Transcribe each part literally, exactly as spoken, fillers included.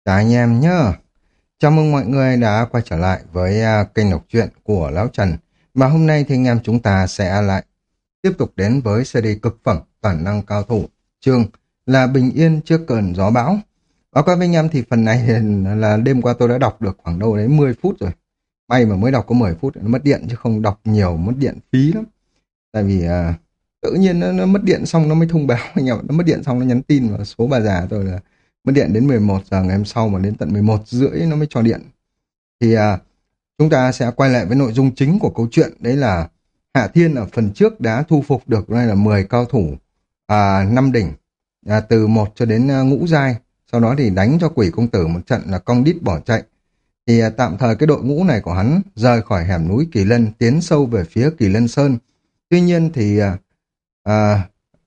Chào anh em nhé. Chào mừng mọi người đã quay trở lại với à, kênh đọc truyện của Lão Trần. Và hôm nay thì anh em chúng ta sẽ lại tiếp tục đến với series cực phẩm Toàn năng cao thủ, chương là Bình yên trước cơn gió bão. Báo cáo với anh em thì phần này là đêm qua tôi đã đọc được khoảng đâu đấy mười phút rồi. May mà mới đọc có mười phút nó mất điện, chứ không đọc nhiều mất điện phí lắm. Tại vì à, tự nhiên nó, nó mất điện xong nó mới thông báo anh em, nó mất điện xong nó nhắn tin vào số bà già tôi là mất điện đến mười một giờ ngày hôm sau, mà đến tận mười một rưỡi nó mới cho điện. Thì à, chúng ta sẽ quay lại với nội dung chính của câu chuyện, đấy là Hạ Thiên ở phần trước đã thu phục được đây là mười cao thủ à, năm đỉnh, à, từ một cho đến à, ngũ giai. Sau đó thì đánh cho quỷ công tử một trận là cong đít bỏ chạy. Thì à, tạm thời cái đội ngũ này của hắn rời khỏi hẻm núi Kỳ Lân, tiến sâu về phía Kỳ Lân Sơn. Tuy nhiên thì à, à,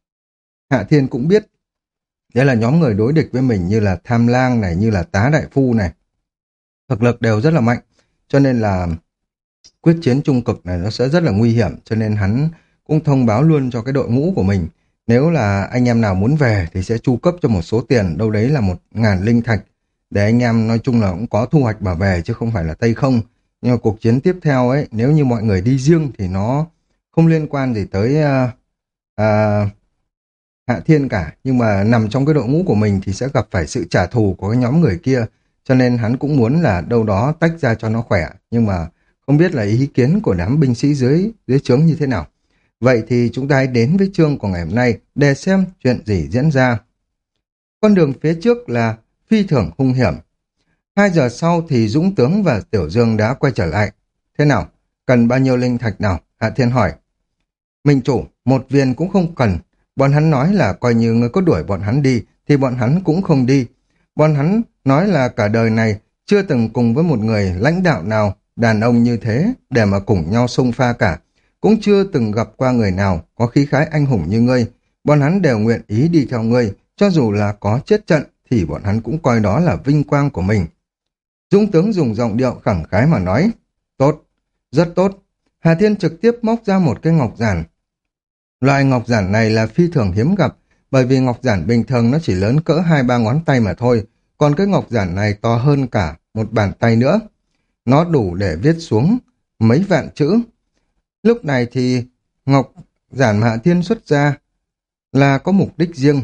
Hạ Thiên cũng biết đấy là nhóm người đối địch với mình, như là Tham Lang này, như là Tá Đại Phu này, thực lực đều rất là mạnh, cho nên là quyết chiến trung cực này nó sẽ rất là nguy hiểm. Cho nên hắn cũng thông báo luôn cho cái đội ngũ của mình, nếu là anh em nào muốn về thì sẽ chu cấp cho một số tiền, đâu đấy là một ngàn linh thạch, để anh em nói chung là cũng có thu hoạch mà về, chứ không phải là tay không. Nhưng mà cuộc chiến tiếp theo ấy, nếu như mọi người đi riêng thì nó không liên quan gì tới uh, uh, Hạ Thiên cả, nhưng mà nằm trong cái đội ngũ của mình thì sẽ gặp phải sự trả thù của cái nhóm người kia, cho nên hắn cũng muốn là đâu đó tách ra cho nó khỏe, nhưng mà không biết là ý kiến của đám binh sĩ dưới dưới trướng như thế nào. Vậy thì chúng ta hãy đến với chương của ngày hôm nay để xem chuyện gì diễn ra. Con đường phía trước là phi thường hung hiểm. Hai giờ sau thì Dũng Tướng và Tiểu Dương đã quay trở lại. Thế nào? Cần bao nhiêu linh thạch nào? Hạ Thiên hỏi. Minh chủ, một viên cũng không cần. Bọn hắn nói là coi như người có đuổi bọn hắn đi thì bọn hắn cũng không đi. Bọn hắn nói là cả đời này chưa từng cùng với một người lãnh đạo nào đàn ông như thế để mà cùng nhau xông pha cả. Cũng chưa từng gặp qua người nào có khí khái anh hùng như ngươi. Bọn hắn đều nguyện ý đi theo ngươi, cho dù là có chết trận thì bọn hắn cũng coi đó là vinh quang của mình. Dũng Tướng dùng giọng điệu khẳng khái mà nói. Tốt, rất tốt. Hà Thiên trực tiếp móc ra một cái ngọc giản. Loại ngọc giản này là phi thường hiếm gặp, bởi vì ngọc giản bình thường nó chỉ lớn cỡ hai ba ngón tay mà thôi, còn cái ngọc giản này to hơn cả một bàn tay nữa. Nó đủ để viết xuống mấy vạn chữ. Lúc này thì ngọc giản mà Hạ Thiên xuất ra là có mục đích riêng.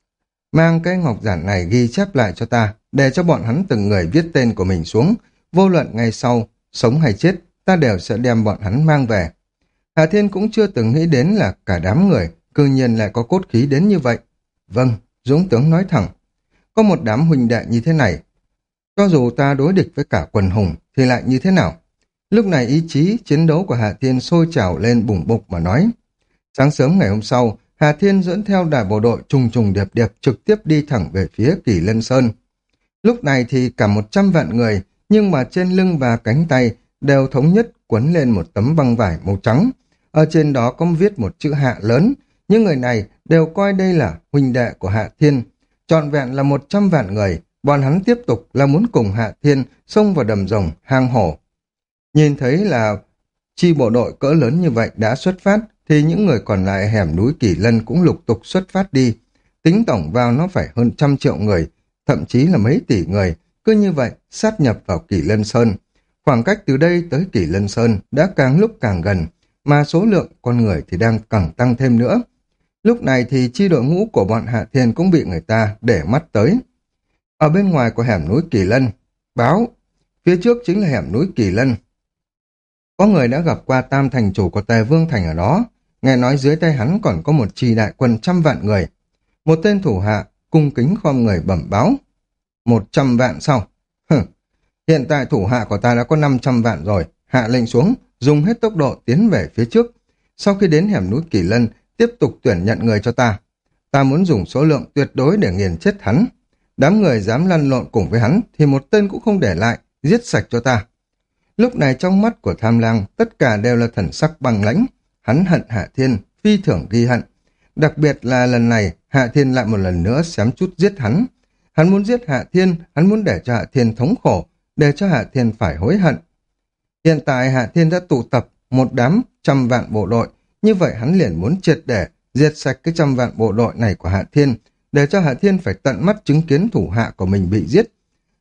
Mang cái ngọc giản này ghi chép lại cho ta, để cho bọn hắn từng người viết tên của mình xuống, vô luận ngày sau, sống hay chết, ta đều sẽ đem bọn hắn mang về. Hà Thiên cũng chưa từng nghĩ đến là cả đám người cư nhiên lại có cốt khí đến như vậy. Vâng, Dũng Tướng nói thẳng. Có một đám huynh đệ như thế này, cho dù ta đối địch với cả quần hùng thì lại như thế nào? Lúc này ý chí chiến đấu của Hà Thiên sôi trào lên bùng bục mà nói. Sáng sớm ngày hôm sau, Hà Thiên dẫn theo đại bộ đội trùng trùng điệp điệp trực tiếp đi thẳng về phía Kỳ Lân Sơn. Lúc này thì cả một trăm vạn người, nhưng mà trên lưng và cánh tay đều thống nhất quấn lên một tấm băng vải màu trắng. Ở trên đó có viết một chữ Hạ lớn, những người này đều coi đây là huynh đệ của Hạ Thiên. Trọn vẹn là một trăm vạn người, bọn hắn tiếp tục là muốn cùng Hạ Thiên xông vào đầm rồng, hang hổ. Nhìn thấy là chi bộ đội cỡ lớn như vậy đã xuất phát, thì những người còn lại hẻm núi Kỳ Lân cũng lục tục xuất phát đi. Tính tổng vào nó phải hơn trăm triệu người, thậm chí là mấy tỷ người, cứ như vậy sát nhập vào Kỳ Lân Sơn. Khoảng cách từ đây tới Kỳ Lân Sơn đã càng lúc càng gần, mà số lượng con người thì đang càng tăng thêm nữa. Lúc này thì chi đội ngũ của bọn Hạ Thiên cũng bị người ta để mắt tới. Ở bên ngoài của hẻm núi Kỳ Lân, báo, phía trước chính là hẻm núi Kỳ Lân. Có người đã gặp qua tam thành chủ của Tề Vương Thành ở đó, nghe nói dưới tay hắn còn có một chi đại quân trăm vạn người. Một tên thủ hạ cung kính khom người bẩm báo. Một trăm vạn sao? Hừ, hiện tại thủ hạ của ta đã có năm trăm vạn rồi. Hạ lệnh xuống, dùng hết tốc độ tiến về phía trước. Sau khi đến hẻm núi Kỳ Lân, tiếp tục tuyển nhận người cho ta. Ta muốn dùng số lượng tuyệt đối để nghiền chết hắn. Đám người dám lăn lộn cùng với hắn thì một tên cũng không để lại, giết sạch cho ta. Lúc này trong mắt của Tham Lang tất cả đều là thần sắc băng lãnh. Hắn hận Hạ Thiên, phi thường ghi hận. Đặc biệt là lần này Hạ Thiên lại một lần nữa xém chút giết hắn. Hắn muốn giết Hạ Thiên, hắn muốn để cho Hạ Thiên thống khổ, để cho Hạ Thiên phải hối hận. Hiện tại Hạ Thiên đã tụ tập một đám trăm vạn bộ đội, như vậy hắn liền muốn triệt để diệt sạch cái trăm vạn bộ đội này của Hạ Thiên, để cho Hạ Thiên phải tận mắt chứng kiến thủ hạ của mình bị giết.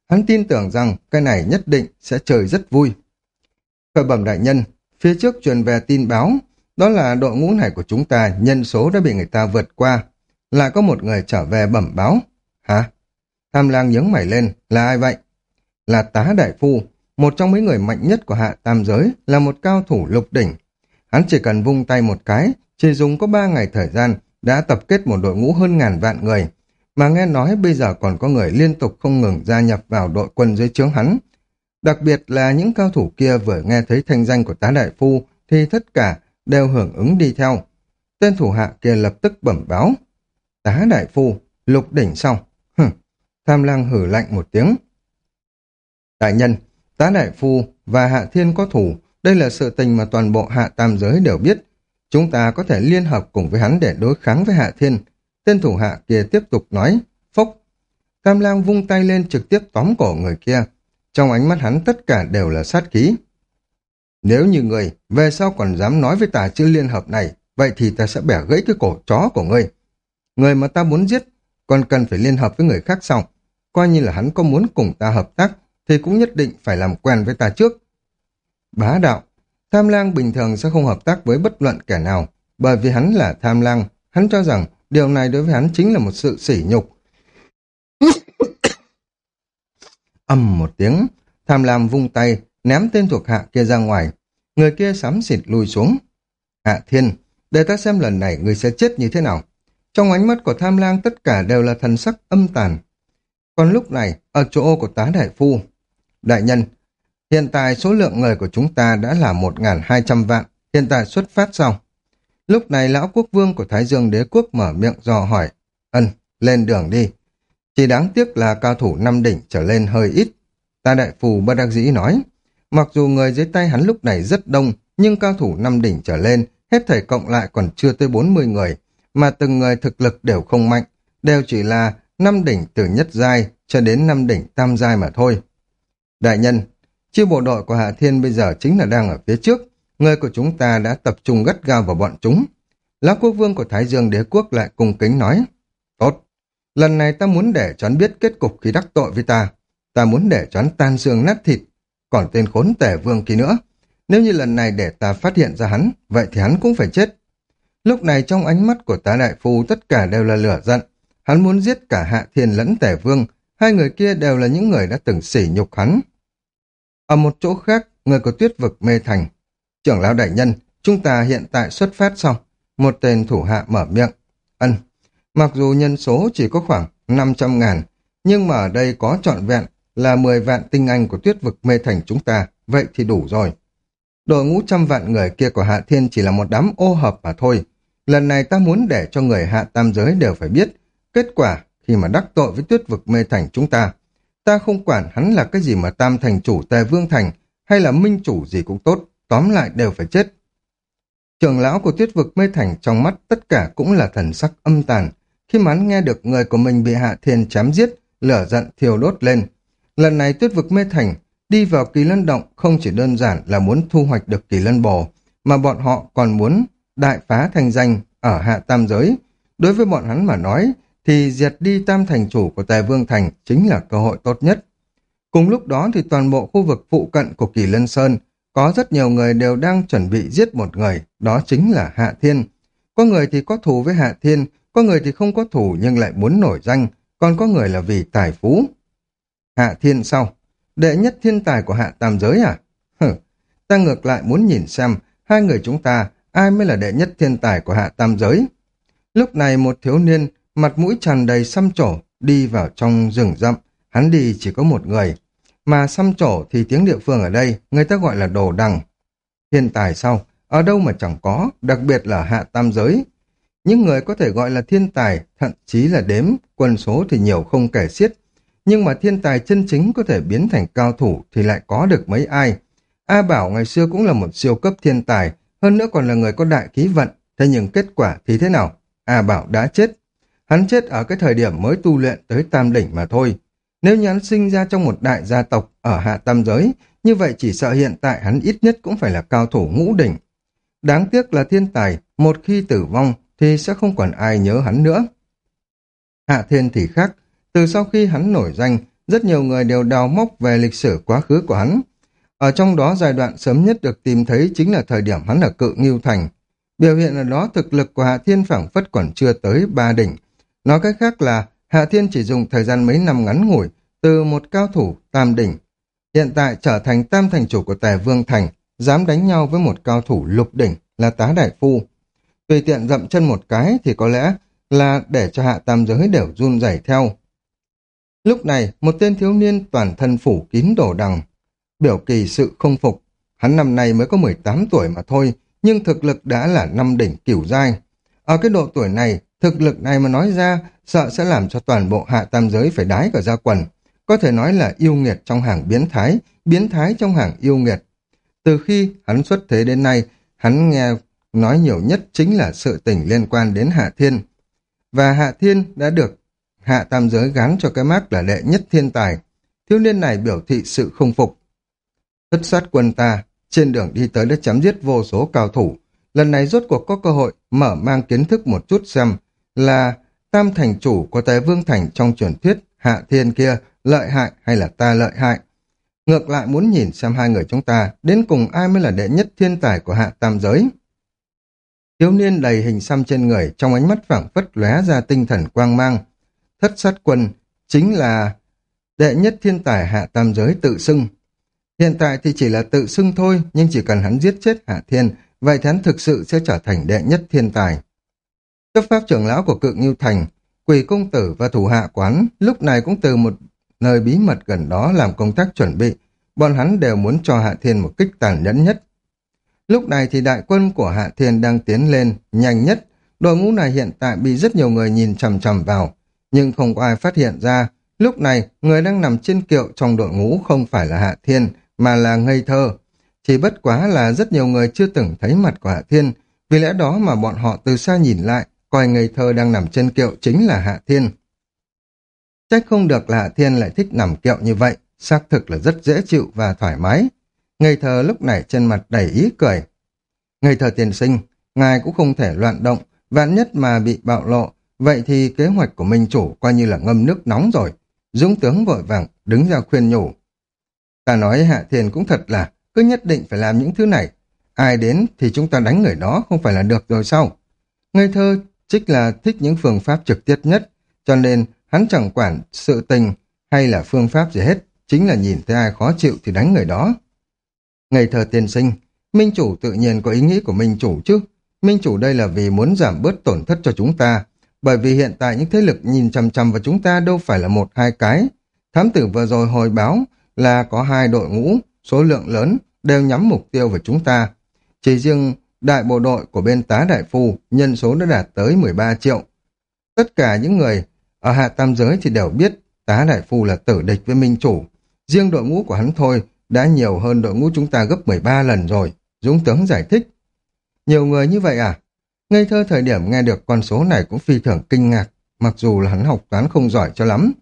Hắn tin tưởng rằng cái này nhất định sẽ chơi rất vui. Khởi bẩm đại nhân, phía trước truyền về tin báo, đó là đội ngũ này của chúng ta nhân số đã bị người ta vượt qua. Lại có một người trở về bẩm báo. Hả? Tham lang nhướng mày lên, là ai vậy? Là Tá Đại Phu, một trong mấy người mạnh nhất của hạ tam giới, là một cao thủ lục đỉnh. Hắn chỉ cần vung tay một cái, chỉ dùng có ba ngày thời gian, đã tập kết một đội ngũ hơn ngàn vạn người. Mà nghe nói bây giờ còn có người liên tục không ngừng gia nhập vào đội quân dưới trướng hắn. Đặc biệt là những cao thủ kia vừa nghe thấy thanh danh của Tá Đại Phu thì tất cả đều hưởng ứng đi theo. Tên thủ hạ kia lập tức bẩm báo. Tá Đại Phu, lục đỉnh sao? Hừm, Tham lang hử lạnh một tiếng. Đại nhân, Tá Đại Phu và Hạ Thiên có thủ, đây là sự tình mà toàn bộ hạ tam giới đều biết. Chúng ta có thể liên hợp cùng với hắn để đối kháng với Hạ Thiên. Tên thủ hạ kia tiếp tục nói, phốc. Tham lang vung tay lên trực tiếp tóm cổ người kia. Trong ánh mắt hắn tất cả đều là sát khí. Nếu như người về sau còn dám nói với ta chữ liên hợp này, vậy thì ta sẽ bẻ gãy cái cổ chó của ngươi. Người mà ta muốn giết, còn cần phải liên hợp với người khác sau. Coi như là hắn có muốn cùng ta hợp tác, thì cũng nhất định phải làm quen với ta trước. Bá đạo, Tham lang bình thường sẽ không hợp tác với bất luận kẻ nào, bởi vì hắn là Tham lang, hắn cho rằng điều này đối với hắn chính là một sự sỉ nhục. Âm một tiếng, Tham lam vung tay, ném tên thuộc hạ kia ra ngoài. Người kia xám xịt lùi xuống. Hạ Thiên, để ta xem lần này người sẽ chết như thế nào. Trong ánh mắt của Tham lang tất cả đều là thần sắc âm tàn. Còn lúc này, ở chỗ của Tá Đại Phu, đại nhân, hiện tại số lượng người của chúng ta đã là một nghìn hai trăm vạn, hiện tại xuất phát sau. Lúc này lão quốc vương của Thái Dương Đế Quốc mở miệng dò hỏi, ân, lên đường đi. Chỉ đáng tiếc là cao thủ năm đỉnh trở lên hơi ít. Tá Đại Phu bất đắc dĩ nói, mặc dù người dưới tay hắn lúc này rất đông, nhưng cao thủ năm đỉnh trở lên, hết thảy cộng lại còn chưa tới bốn mươi người, mà từng người thực lực đều không mạnh, đều chỉ là năm đỉnh từ nhất giai cho đến năm đỉnh tam giai mà thôi. Đại nhân, chi bộ đội của Hạ Thiên bây giờ chính là đang ở phía trước, người của chúng ta đã tập trung gắt gao vào bọn chúng. Lão quốc vương của Thái Dương Đế Quốc lại cung kính nói, tốt, lần này ta muốn để cho hắn biết kết cục khi đắc tội với ta, ta muốn để cho hắn tan xương nát thịt, còn tên khốn Tể Vương kia nữa. Nếu như lần này để ta phát hiện ra hắn, vậy thì hắn cũng phải chết. Lúc này trong ánh mắt của Tá Đại Phu tất cả đều là lửa giận. Hắn muốn giết cả Hạ Thiên lẫn Tể Vương, hai người kia đều là những người đã từng sỉ nhục hắn. Ở một chỗ khác, người của Tuyết Vực Mê Thành, trưởng lão đại nhân, chúng ta hiện tại xuất phát xong. Một tên thủ hạ mở miệng, ân, mặc dù nhân số chỉ có khoảng năm trăm ngàn, nhưng mà ở đây có trọn vẹn là mười vạn tinh anh của Tuyết Vực Mê Thành chúng ta, vậy thì đủ rồi. Đội ngũ trăm vạn người kia của Hạ Thiên chỉ là một đám ô hợp mà thôi. Lần này ta muốn để cho người hạ tam giới đều phải biết kết quả khi mà đắc tội với Tuyết Vực Mê Thành chúng ta. Ta không quản hắn là cái gì mà tam thành chủ Tề Vương Thành hay là minh chủ gì cũng tốt, tóm lại đều phải chết. Trưởng lão của Tuyết Vực Mê Thành trong mắt tất cả cũng là thần sắc âm tàn. Khi mà hắn nghe được người của mình bị Hạ Thiên chém giết, lửa giận thiêu đốt lên. Lần này Tuyết Vực Mê Thành đi vào Kỳ Lân Động không chỉ đơn giản là muốn thu hoạch được Kỳ Lân Bồ, mà bọn họ còn muốn đại phá thành danh ở hạ tam giới. Đối với bọn hắn mà nói, thì diệt đi tam thành chủ của Tề Vương Thành chính là cơ hội tốt nhất. Cùng lúc đó thì toàn bộ khu vực phụ cận của Kỳ Lân Sơn có rất nhiều người đều đang chuẩn bị giết một người, đó chính là Hạ Thiên. Có người thì có thù với Hạ Thiên, có người thì không có thù nhưng lại muốn nổi danh, còn có người là vì tài phú. Hạ Thiên sau, đệ nhất thiên tài của hạ tam giới à? Hừ, ta ngược lại muốn nhìn xem hai người chúng ta ai mới là đệ nhất thiên tài của hạ tam giới. Lúc này một thiếu niên mặt mũi tràn đầy xăm trổ đi vào trong rừng rậm, hắn đi chỉ có một người, mà xăm trổ thì tiếng địa phương ở đây người ta gọi là đồ đằng. Thiên tài sau, ở đâu mà chẳng có, đặc biệt là hạ tam giới. Những người có thể gọi là thiên tài, thậm chí là đếm, quân số thì nhiều không kể xiết. Nhưng mà thiên tài chân chính có thể biến thành cao thủ thì lại có được mấy ai. A Bảo ngày xưa cũng là một siêu cấp thiên tài, hơn nữa còn là người có đại khí vận, thế nhưng kết quả thì thế nào? A Bảo đã chết. Hắn chết ở cái thời điểm mới tu luyện tới tam đỉnh mà thôi. Nếu như hắn sinh ra trong một đại gia tộc ở hạ tam giới, như vậy chỉ sợ hiện tại hắn ít nhất cũng phải là cao thủ ngũ đỉnh. Đáng tiếc là thiên tài, một khi tử vong thì sẽ không còn ai nhớ hắn nữa. Hạ Thiên thì khác, từ sau khi hắn nổi danh, rất nhiều người đều đào móc về lịch sử quá khứ của hắn. Ở trong đó giai đoạn sớm nhất được tìm thấy chính là thời điểm hắn ở Cự Ngưu Thành. Biểu hiện ở đó thực lực của Hạ Thiên phảng phất còn chưa tới ba đỉnh. Nói cách khác là Hạ Thiên chỉ dùng thời gian mấy năm ngắn ngủi từ một cao thủ tam đỉnh, hiện tại trở thành tam thành chủ của Tề Vương Thành, dám đánh nhau với một cao thủ lục đỉnh là Tá Đại Phu. Tùy tiện dậm chân một cái thì có lẽ là để cho hạ tam giới đều run rẩy theo. Lúc này, một tên thiếu niên toàn thân phủ kín đồ đằng, biểu kỳ sự không phục. Hắn năm nay mới có mười tám tuổi mà thôi, nhưng thực lực đã là năm đỉnh cửu giai. Ở cái độ tuổi này, thực lực này mà nói ra, sợ sẽ làm cho toàn bộ hạ tam giới phải đái cả ra quần. Có thể nói là yêu nghiệt trong hàng biến thái, biến thái trong hàng yêu nghiệt. Từ khi hắn xuất thế đến nay, hắn nghe nói nhiều nhất chính là sự tình liên quan đến Hạ Thiên. Và Hạ Thiên đã được hạ tam giới gán cho cái mác là đệ nhất thiên tài. Thiếu niên này biểu thị sự không phục. Thất sát quân ta, trên đường đi tới đã chém giết vô số cao thủ. Lần này rốt cuộc có cơ hội mở mang kiến thức một chút xem là tam thành chủ của Tề Vương Thành trong truyền thuyết Hạ Thiên kia lợi hại hay là ta lợi hại. Ngược lại muốn nhìn xem hai người chúng ta đến cùng ai mới là đệ nhất thiên tài của hạ tam giới. Thiếu niên đầy hình xăm trên người, trong ánh mắt phảng phất lóe ra tinh thần quang mang. Thất sát quân chính là đệ nhất thiên tài hạ tam giới tự xưng. Hiện tại thì chỉ là tự xưng thôi, nhưng chỉ cần hắn giết chết Hạ Thiên, vậy thì hắn thực sự sẽ trở thành đệ nhất thiên tài. Cấp pháp trưởng lão của Cự Ngưu Thành, Quỷ công tử và thủ hạ quán lúc này cũng từ một nơi bí mật gần đó làm công tác chuẩn bị. Bọn hắn đều muốn cho Hạ Thiên một kích tàn nhẫn nhất. Lúc này thì đại quân của Hạ Thiên đang tiến lên nhanh nhất. Đội ngũ này hiện tại bị rất nhiều người nhìn chằm chằm vào, nhưng không có ai phát hiện ra. Lúc này, người đang nằm trên kiệu trong đội ngũ không phải là Hạ Thiên, mà là Ngây Thơ. Chỉ bất quá là rất nhiều người chưa từng thấy mặt của Hạ Thiên, vì lẽ đó mà bọn họ từ xa nhìn lại, coi Ngây Thơ đang nằm trên kiệu chính là Hạ Thiên. Trách không được là Hạ Thiên lại thích nằm kiệu như vậy, xác thực là rất dễ chịu và thoải mái. Ngây Thơ lúc này trên mặt đầy ý cười. Ngây Thơ tiên sinh, ngài cũng không thể loạn động, vạn nhất mà bị bạo lộ, vậy thì kế hoạch của minh chủ coi như là ngâm nước nóng rồi. Dũng tướng vội vàng đứng ra khuyên nhủ. Ta nói Hạ Thiên cũng thật là cứ nhất định phải làm những thứ này. Ai đến thì chúng ta đánh người đó không phải là được rồi sao? Ngây Thơ trích là thích những phương pháp trực tiếp nhất, cho nên hắn chẳng quản sự tình hay là phương pháp gì hết, chính là nhìn thấy ai khó chịu thì đánh người đó. Ngây Thơ tiên sinh, minh chủ tự nhiên có ý nghĩ của minh chủ chứ. Minh chủ đây là vì muốn giảm bớt tổn thất cho chúng ta, bởi vì hiện tại những thế lực nhìn chằm chằm vào chúng ta đâu phải là một hai cái. Thám tử vừa rồi hồi báo là có hai đội ngũ, số lượng lớn, đều nhắm mục tiêu vào chúng ta. Chỉ riêng đại bộ đội của bên Tá Đại Phu, nhân số đã đạt tới mười ba triệu. Tất cả những người ở hạ tam giới thì đều biết Tá Đại Phu là tử địch với minh chủ. Riêng đội ngũ của hắn thôi đã nhiều hơn đội ngũ chúng ta gấp mười ba lần rồi. Dũng tướng giải thích. Nhiều người như vậy à? Ngây Thơ thời điểm nghe được con số này cũng phi thường kinh ngạc, mặc dù là hắn học toán không giỏi cho lắm.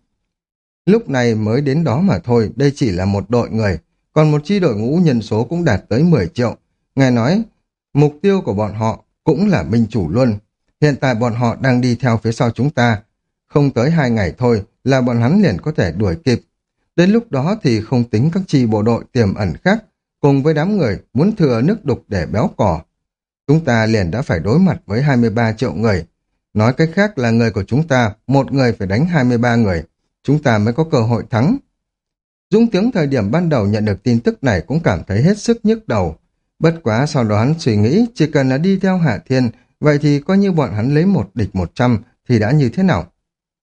Lúc này mới đến đó mà thôi, đây chỉ là một đội người, còn một chi đội ngũ nhân số cũng đạt tới mười triệu. Nghe nói, mục tiêu của bọn họ cũng là minh chủ luôn. Hiện tại bọn họ đang đi theo phía sau chúng ta. Không tới hai ngày thôi là bọn hắn liền có thể đuổi kịp. Đến lúc đó thì không tính các chi bộ đội tiềm ẩn khác, cùng với đám người muốn thừa nước đục để béo cỏ. Chúng ta liền đã phải đối mặt với hai mươi ba triệu người. Nói cách khác là người của chúng ta, một người phải đánh hai mươi ba người. Chúng ta mới có cơ hội thắng. Dũng tướng thời điểm ban đầu nhận được tin tức này cũng cảm thấy hết sức nhức đầu. Bất quá sau đó hắn suy nghĩ chỉ cần là đi theo Hạ Thiên, vậy thì coi như bọn hắn lấy một địch một trăm thì đã như thế nào?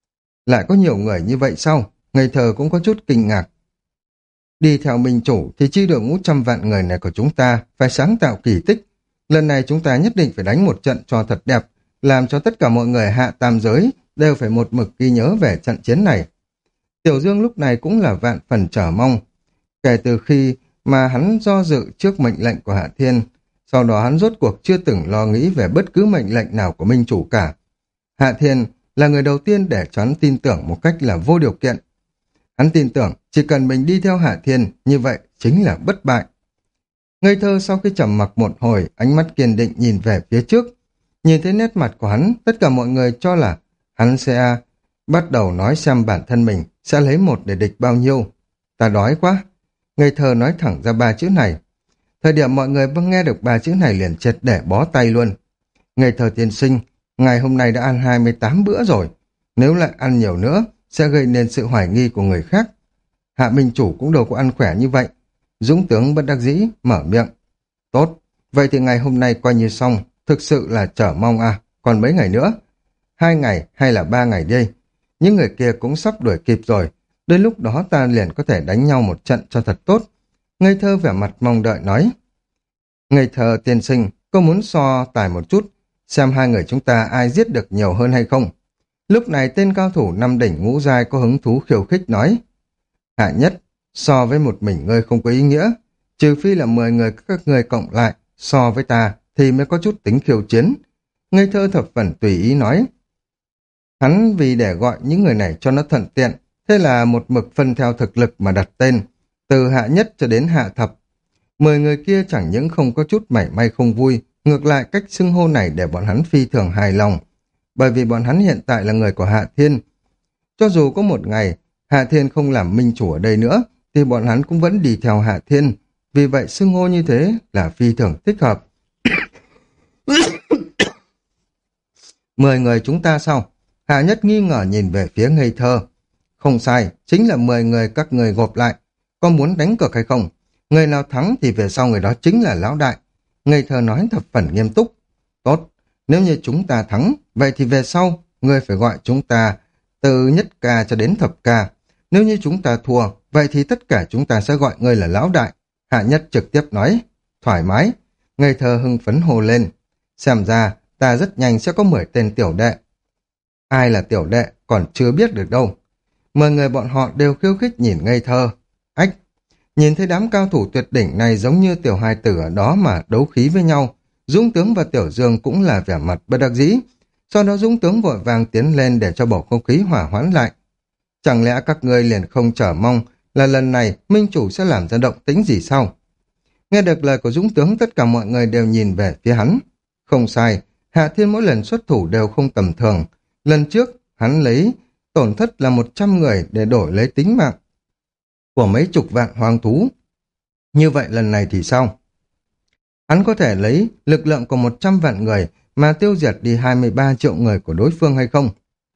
Lại có nhiều người như vậy sao? Ngây Thơ cũng có chút kinh ngạc. Đi theo minh chủ thì chi đội ngũ trăm vạn người này của chúng ta phải sáng tạo kỳ tích. Lần này chúng ta nhất định phải đánh một trận cho thật đẹp, làm cho tất cả mọi người hạ tam giới đều phải một mực ghi nhớ về trận chiến này. Tiểu Dương lúc này cũng là vạn phần chờ mong. Kể từ khi mà hắn do dự trước mệnh lệnh của Hạ Thiên, sau đó hắn rốt cuộc chưa từng lo nghĩ về bất cứ mệnh lệnh nào của minh chủ cả. Hạ Thiên là người đầu tiên để cho hắn tin tưởng một cách là vô điều kiện. Hắn tin tưởng chỉ cần mình đi theo Hạ Thiên, như vậy chính là bất bại. Ngây Thơ sau khi trầm mặc một hồi, ánh mắt kiên định nhìn về phía trước. Nhìn thấy nét mặt của hắn, tất cả mọi người cho là hắn sẽ bắt đầu nói xem bản thân mình sẽ lấy một để địch bao nhiêu. Ta đói quá. Ngây thơ nói thẳng ra ba chữ này. Thời điểm mọi người vừa nghe được ba chữ này liền triệt để bó tay luôn. Ngây thơ tiên sinh, ngày hôm nay đã ăn hai mươi tám bữa rồi. Nếu lại ăn nhiều nữa, sẽ gây nên sự hoài nghi của người khác. Hạ Minh Chủ cũng đâu có ăn khỏe như vậy. Dũng tướng bất đắc dĩ, mở miệng. Tốt, vậy thì ngày hôm nay coi như xong, thực sự là chờ mong à, còn mấy ngày nữa? Hai ngày hay là ba ngày đi? Những người kia cũng sắp đuổi kịp rồi, đến lúc đó ta liền có thể đánh nhau một trận cho thật tốt. Ngây thơ vẻ mặt mong đợi nói. Ngây thơ tiên sinh, có muốn so tài một chút, xem hai người chúng ta ai giết được nhiều hơn hay không? Lúc này tên cao thủ năm đỉnh ngũ giai có hứng thú khiêu khích nói. Hạ Nhất, so với một mình ngươi không có ý nghĩa, trừ phi là mười người các ngươi cộng lại, so với ta thì mới có chút tính khiêu chiến. Ngây thơ thập phần tùy ý nói. Hắn vì để gọi những người này cho nó thuận tiện, thế là một mực phân theo thực lực mà đặt tên, từ Hạ Nhất cho đến Hạ Thập. Mười người kia chẳng những không có chút mảy may không vui, ngược lại cách xưng hô này để bọn hắn phi thường hài lòng, bởi vì bọn hắn hiện tại là người của Hạ Thiên. Cho dù có một ngày Hạ Thiên không làm minh chủ ở đây nữa, thì bọn hắn cũng vẫn đi theo Hạ Thiên, vì vậy xưng hô như thế là phi thường thích hợp. Mười người chúng ta sao? Hạ Nhất nghi ngờ nhìn về phía Ngây thơ. Không sai, chính là mười người các người gộp lại. Có muốn đánh cược hay không? Người nào thắng thì về sau người đó chính là lão đại. Ngây thơ nói thập phần nghiêm túc. Tốt, nếu như chúng ta thắng, vậy thì về sau, người phải gọi chúng ta từ nhất ca cho đến thập ca. Nếu như chúng ta thua, vậy thì tất cả chúng ta sẽ gọi người là lão đại. Hạ Nhất trực tiếp nói. Thoải mái. Ngây thơ hưng phấn hồ lên. Xem ra, ta rất nhanh sẽ có mười tên tiểu đệ. Ai là tiểu đệ còn chưa biết được đâu. Mười người bọn họ đều khiêu khích nhìn Ngây thơ. Ách! Nhìn thấy đám cao thủ tuyệt đỉnh này giống như tiểu hài tử ở đó mà đấu khí với nhau. Dũng tướng và Tiểu Dương cũng là vẻ mặt bất đắc dĩ. Sau đó Dũng tướng vội vàng tiến lên để cho bầu không khí hỏa hoãn lại. Chẳng lẽ các ngươi liền không chờ mong là lần này Minh Chủ sẽ làm ra động tĩnh gì sao? Nghe được lời của Dũng tướng, tất cả mọi người đều nhìn về phía hắn. Không sai, Hạ Thiên mỗi lần xuất thủ đều không tầm thường. Lần trước, hắn lấy tổn thất là một trăm người để đổi lấy tính mạng của mấy chục vạn hoang thú. Như vậy lần này thì sao? Hắn có thể lấy lực lượng của một trăm vạn người mà tiêu diệt đi hai mươi ba triệu người của đối phương hay không?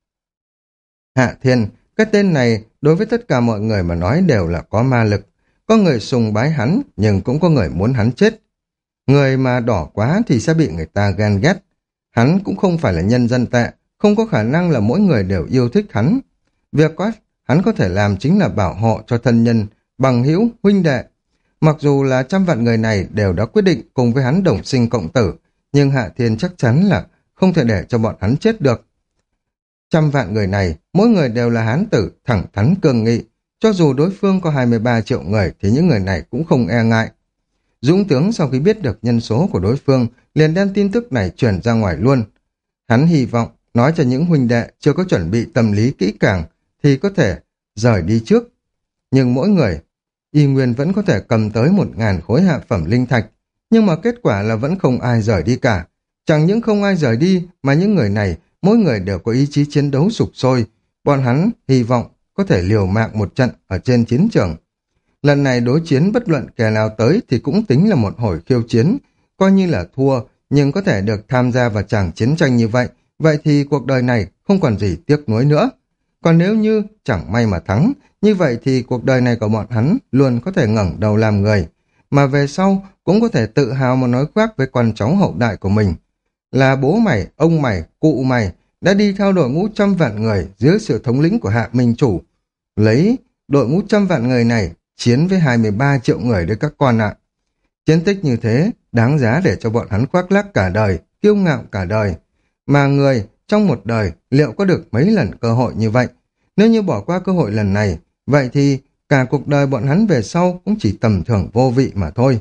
Hạ Thiên, cái tên này đối với tất cả mọi người mà nói đều là có ma lực. Có người sùng bái hắn, nhưng cũng có người muốn hắn chết. Người mà đỏ quá thì sẽ bị người ta ghen ghét. Hắn cũng không phải là nhân dân tệ, không có khả năng là mỗi người đều yêu thích hắn. Việc có, hắn có thể làm chính là bảo hộ cho thân nhân, bằng hữu, huynh đệ. Mặc dù là trăm vạn người này đều đã quyết định cùng với hắn đồng sinh cộng tử, nhưng Hạ Thiên chắc chắn là không thể để cho bọn hắn chết được. Trăm vạn người này, mỗi người đều là hán tử, thẳng thắn cương nghị. Cho dù đối phương có hai mươi ba triệu người thì những người này cũng không e ngại. Dũng tướng sau khi biết được nhân số của đối phương liền đem tin tức này truyền ra ngoài luôn. Hắn hy vọng nói cho những huynh đệ chưa có chuẩn bị tâm lý kỹ càng thì có thể rời đi trước. Nhưng mỗi người, y nguyên vẫn có thể cầm tới một ngàn khối hạ phẩm linh thạch. Nhưng mà kết quả là vẫn không ai rời đi cả. Chẳng những không ai rời đi mà những người này mỗi người đều có ý chí chiến đấu sục sôi. Bọn hắn hy vọng có thể liều mạng một trận ở trên chiến trường. Lần này đối chiến bất luận kẻ nào tới thì cũng tính là một hồi khiêu chiến, coi như là thua, nhưng có thể được tham gia vào tràng chiến tranh như vậy, vậy thì cuộc đời này không còn gì tiếc nuối nữa. Còn nếu như chẳng may mà thắng, như vậy thì cuộc đời này của bọn hắn luôn có thể ngẩng đầu làm người, mà về sau cũng có thể tự hào mà nói khoác với con cháu hậu đại của mình. Là bố mày, ông mày, cụ mày đã đi theo đội ngũ trăm vạn người dưới sự thống lĩnh của Hạ Minh Chủ. Lấy đội ngũ trăm vạn người này chiến với hai mươi ba triệu người đấy các con ạ. Chiến tích như thế đáng giá để cho bọn hắn khoác lác cả đời, kiêu ngạo cả đời. Mà người trong một đời liệu có được mấy lần cơ hội như vậy? Nếu như bỏ qua cơ hội lần này, vậy thì cả cuộc đời bọn hắn về sau cũng chỉ tầm thường vô vị mà thôi.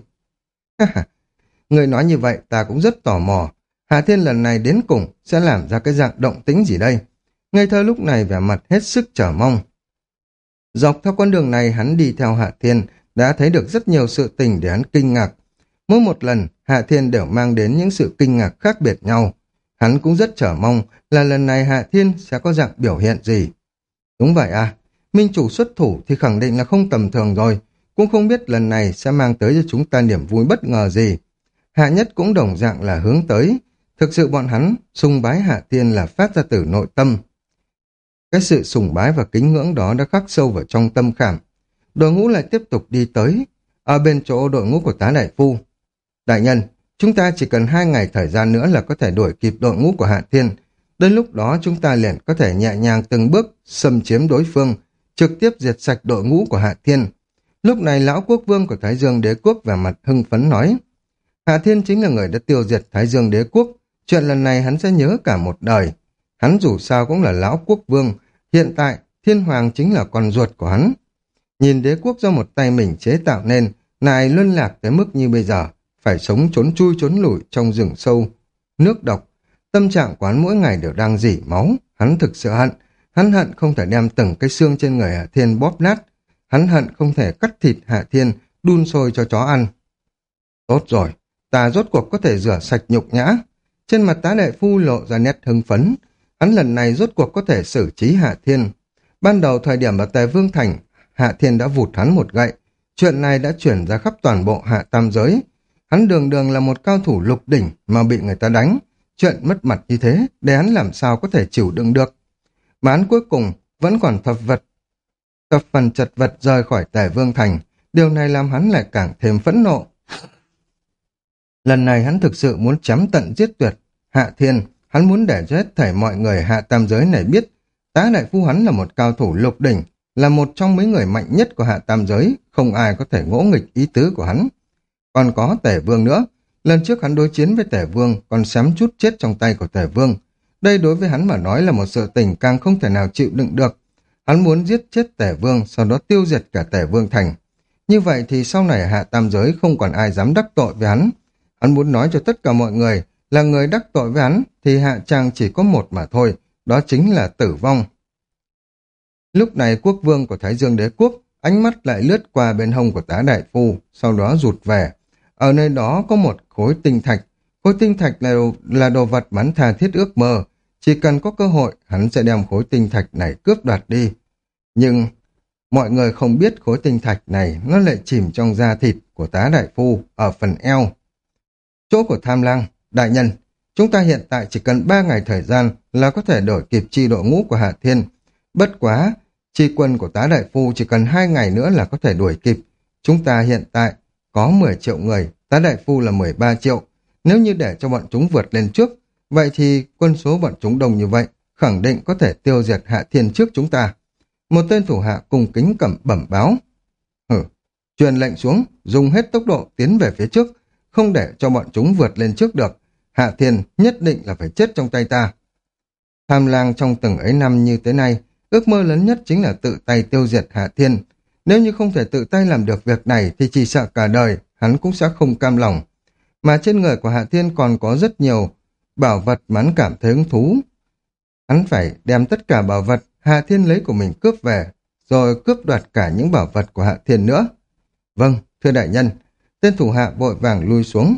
Người nói như vậy ta cũng rất tò mò. Hạ Thiên lần này đến cùng sẽ làm ra cái dạng động tĩnh gì đây? Ngây thơ lúc này vẻ mặt hết sức chờ mong. Dọc theo con đường này hắn đi theo Hạ Thiên đã thấy được rất nhiều sự tình để hắn kinh ngạc. Mỗi một lần Hạ Thiên đều mang đến những sự kinh ngạc khác biệt nhau. Hắn cũng rất chờ mong là lần này Hạ Thiên sẽ có dạng biểu hiện gì. Đúng vậy à, minh chủ xuất thủ thì khẳng định là không tầm thường rồi, cũng không biết lần này sẽ mang tới cho chúng ta niềm vui bất ngờ gì. Hạ Nhất cũng đồng dạng là hướng tới, thực sự bọn hắn sùng bái Hạ Thiên là phát ra từ nội tâm. Cái sự sùng bái và kính ngưỡng đó đã khắc sâu vào trong tâm khảm. Đội ngũ lại tiếp tục đi tới, ở bên chỗ đội ngũ của tá đại phu. Đại nhân, chúng ta chỉ cần hai ngày thời gian nữa là có thể đuổi kịp đội ngũ của Hạ Thiên. Đến lúc đó chúng ta liền có thể nhẹ nhàng từng bước xâm chiếm đối phương, trực tiếp diệt sạch đội ngũ của Hạ Thiên. Lúc này lão quốc vương của Thái Dương Đế Quốc vẻ mặt hưng phấn nói, Hạ Thiên chính là người đã tiêu diệt Thái Dương Đế Quốc, chuyện lần này hắn sẽ nhớ cả một đời. Hắn dù sao cũng là lão quốc vương, hiện tại Thiên Hoàng chính là con ruột của hắn. Nhìn đế quốc do một tay mình chế tạo nên, lại luân lạc tới mức như bây giờ, phải sống trốn chui trốn lủi trong rừng sâu, nước độc. Tâm trạng của hắn mỗi ngày đều đang rỉ máu, hắn thực sự hận, hắn hận không thể đem từng cái xương trên người Hạ Thiên bóp nát, hắn hận không thể cắt thịt Hạ Thiên, đun sôi cho chó ăn. Tốt rồi, ta rốt cuộc có thể rửa sạch nhục nhã. Trên mặt tá đại phu lộ ra nét hưng phấn, hắn lần này rốt cuộc có thể xử trí Hạ Thiên. Ban đầu thời điểm ở Tề Vương Thành, Hạ Thiên đã vụt hắn một gậy, chuyện này đã chuyển ra khắp toàn bộ Hạ Tam giới. Hắn đường đường là một cao thủ lục đỉnh mà bị người ta đánh, chuyện mất mặt như thế, để hắn làm sao có thể chịu đựng được. Mà hắn cuối cùng vẫn còn thập vật, thập phần chật vật rời khỏi Tề Vương Thành, điều này làm hắn lại càng thêm phẫn nộ. Lần này hắn thực sự muốn chém tận giết tuyệt Hạ Thiên, hắn muốn để cho hết thảy mọi người Hạ Tam giới này biết, tá đại phu hắn là một cao thủ lục đỉnh, là một trong mấy người mạnh nhất của Hạ Tam giới, không ai có thể ngỗ nghịch ý tứ của hắn. Còn có Tề Vương nữa, lần trước hắn đối chiến với Tề Vương còn xém chút chết trong tay của Tề Vương. Đây đối với hắn mà nói là một sự tình càng không thể nào chịu đựng được. Hắn muốn giết chết Tề Vương, sau đó tiêu diệt cả Tề Vương Thành. Như vậy thì sau này Hạ Tam giới không còn ai dám đắc tội với hắn. Hắn muốn nói cho tất cả mọi người là người đắc tội với hắn thì hạ tràng chỉ có một mà thôi, đó chính là tử vong. Lúc này quốc vương của Thái Dương Đế Quốc ánh mắt lại lướt qua bên hông của tá đại phu, sau đó rụt về. Ở nơi đó có một khối tinh thạch. Khối tinh thạch là, là đồ vật mà hắn tha thiết ước mơ. Chỉ cần có cơ hội, hắn sẽ đem khối tinh thạch này cướp đoạt đi. Nhưng mọi người không biết khối tinh thạch này nó lại chìm trong da thịt của tá đại phu ở phần eo. Chỗ của Tham Lang, đại nhân, chúng ta hiện tại chỉ cần ba ngày thời gian là có thể đổi kịp chi đội ngũ của Hạ Thiên. Bất quá, chi quân của tá đại phu chỉ cần hai ngày nữa là có thể đuổi kịp. Chúng ta hiện tại có mười triệu người, tá đại phu là mười ba triệu. Nếu như để cho bọn chúng vượt lên trước, vậy thì quân số bọn chúng đông như vậy, khẳng định có thể tiêu diệt Hạ Thiên trước chúng ta. Một tên thủ hạ cùng kính cẩm bẩm báo. Hử, truyền lệnh xuống, dùng hết tốc độ tiến về phía trước, không để cho bọn chúng vượt lên trước được. Hạ Thiên nhất định là phải chết trong tay ta. Tham Lang trong từng ấy năm như thế này, ước mơ lớn nhất chính là tự tay tiêu diệt Hạ Thiên. Nếu như không thể tự tay làm được việc này thì chỉ sợ cả đời hắn cũng sẽ không cam lòng. Mà trên người của Hạ Thiên còn có rất nhiều bảo vật mà hắn cảm thấy hứng thú. Hắn phải đem tất cả bảo vật Hạ Thiên lấy của mình cướp về, rồi cướp đoạt cả những bảo vật của Hạ Thiên nữa. Vâng, thưa đại nhân. Tên thủ hạ vội vàng lui xuống.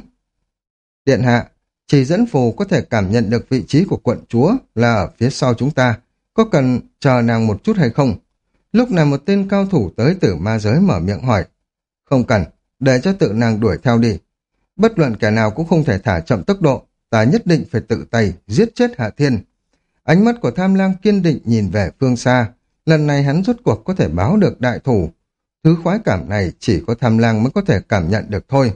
Điện hạ, chỉ dẫn phù có thể cảm nhận được vị trí của quận chúa là ở phía sau chúng ta. Có cần chờ nàng một chút hay không? Lúc này một tên cao thủ tới từ ma giới mở miệng hỏi. Không cần, để cho tự nàng đuổi theo đi. Bất luận kẻ nào cũng không thể thả chậm tốc độ, ta nhất định phải tự tay giết chết Hạ Thiên. Ánh mắt của Tham Lang kiên định nhìn về phương xa. Lần này hắn rốt cuộc có thể báo được đại thủ. Thứ khoái cảm này chỉ có Tham Lang mới có thể cảm nhận được thôi.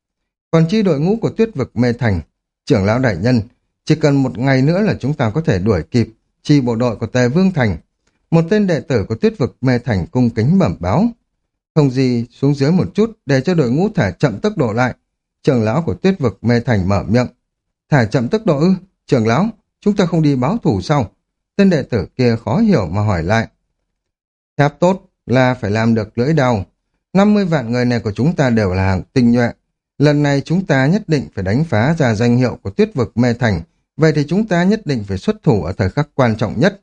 Còn chi đội ngũ của Tuyết Vực Mê Thành, trưởng lão đại nhân, chỉ cần một ngày nữa là chúng ta có thể đuổi kịp chi bộ đội của Tề Vương Thành. Một tên đệ tử của Tuyết Vực Mê Thành cung kính bẩm báo. Không gì xuống dưới một chút để cho đội ngũ thả chậm tốc độ lại. Trưởng lão của Tuyết Vực Mê Thành mở miệng. Thả chậm tốc độ ư? Trưởng lão, chúng ta không đi báo thủ sao? Tên đệ tử kia khó hiểu mà hỏi lại. Thép tốt là phải làm được lưỡi đao. năm mươi vạn người này của chúng ta đều là hàng tinh nhuệ. Lần này chúng ta nhất định phải đánh phá ra danh hiệu của Tuyết Vực Mê Thành. Vậy thì chúng ta nhất định phải xuất thủ ở thời khắc quan trọng nhất.